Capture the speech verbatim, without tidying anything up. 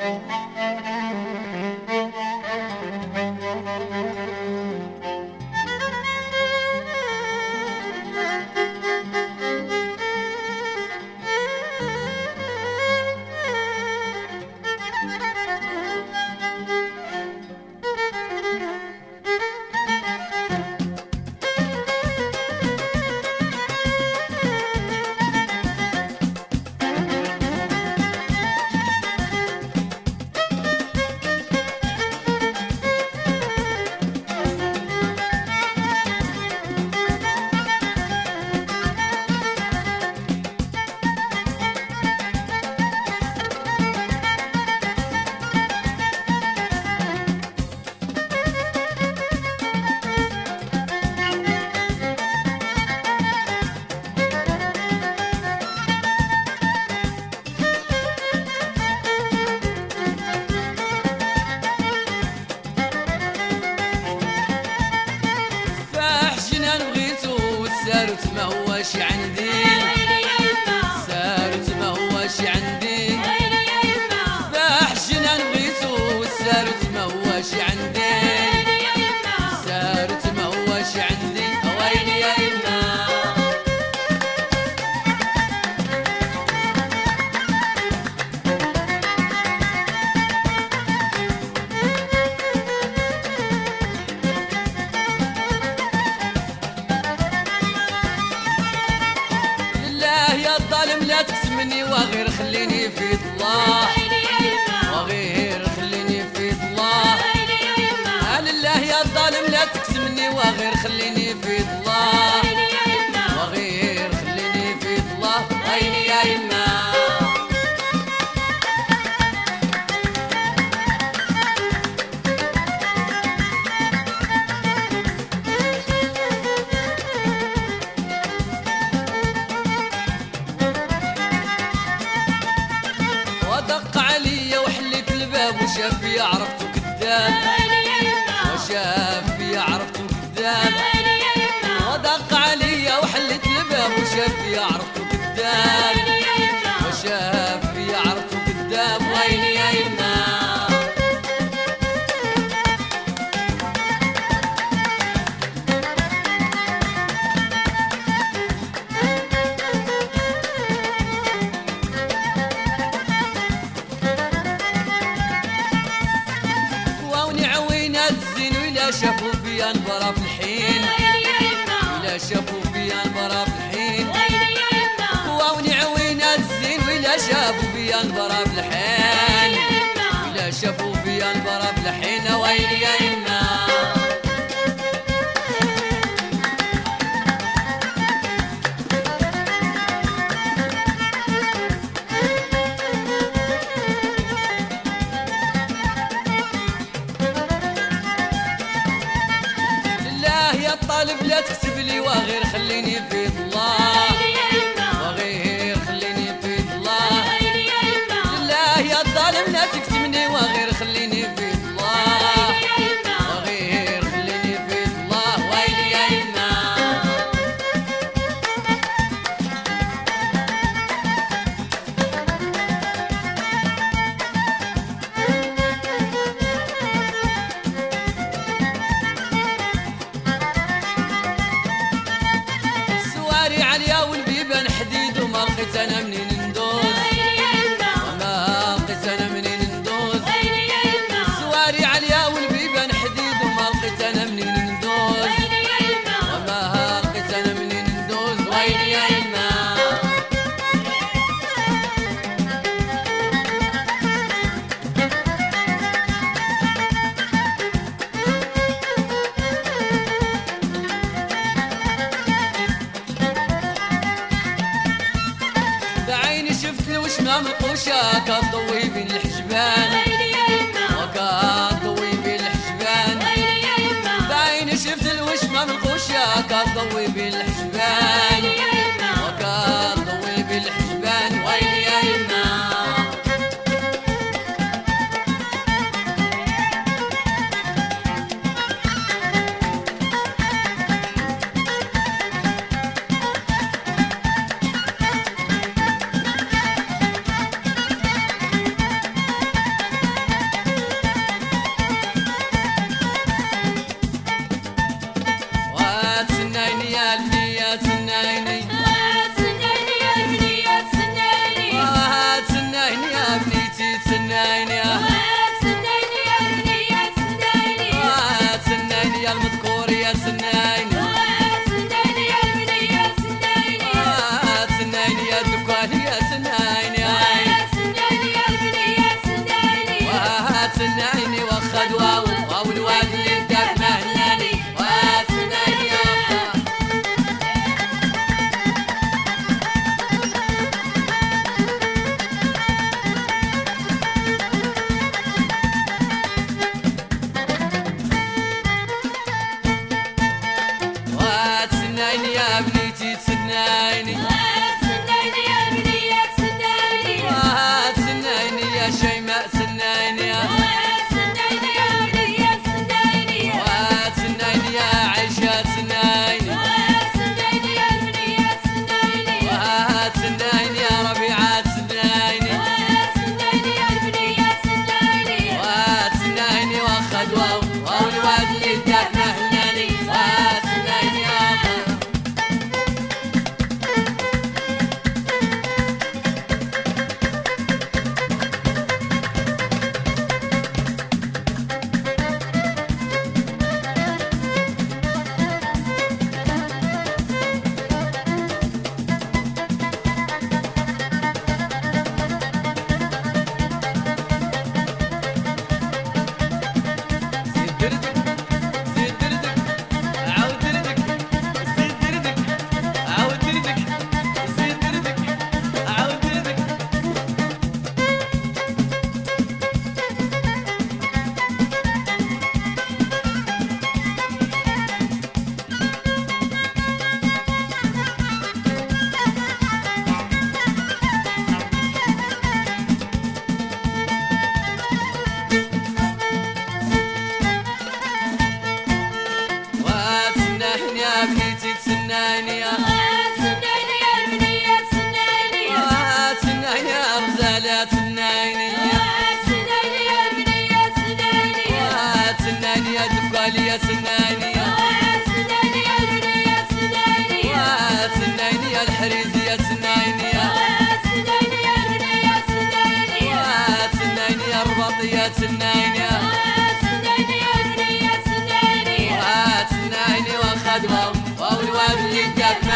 سارت ما هوش عندي، سارت ما هوش عندي، باح جنان بغيتو سارت ما هوش عندي، سارت ما هوش عندي، ويلي يا يما. لا تقسمني وغير خليني في الله، وغير خليني في الله. لله يا الظالم لا تقسمني وغير خليني في الله، وغير خليني في الله. ويلي يا يما. دق عليا وحليت الباب وشاف بيا عرفتو كذاب، وشاف بيا عرفتو كذاب. ودق عليا وحليت الباب وشاف بيا عرفتو كذاب، وشاف بيا عرفتو كذاب. ويلي يا يما. شافوا فيا نبرا في الحين، ولا شافوا فيا نبرا في الحين. واوني عوينا الزين ولا شافوا فيا نبرا في الحين، ولا شافوا فيا نبرا في الحين. ويلي يا يما. طالب لا تكتب لي وغير خليني في الله، وغير خليني في الله. لله يا الظالم لا تكتبني وغير خليني في الله، وغير خليني في الله. ويلي يا يما. حديد وما لقيت انا منين ندوز، وما لقيت انا منين ندوز. سواري عليا والبيبان حديد وما لقيت انا منين ندوز، وما لقيت انا منين ندوز. ويلي يا يما. بعيني شفت الوشمة ملقوشة كتضوي بين الحجبان، وكتضوي بين الحجبان. بعيني شفت الوشمة ملقوشة كتضوي بين الحجبان، وكتضوي بين الحجبان. ويلي يا يما. سنايني سناني يا ابني يا سناني سنايني يا دبالي يا سنايني سناني يا ابني يا سناني سنايني يا الحريزي يا سنايني سناني يا ابني يا سناني سنايني يا الرباطي يا سنايني سناني يا ابني يا سناني سنايني وخدمة والوالد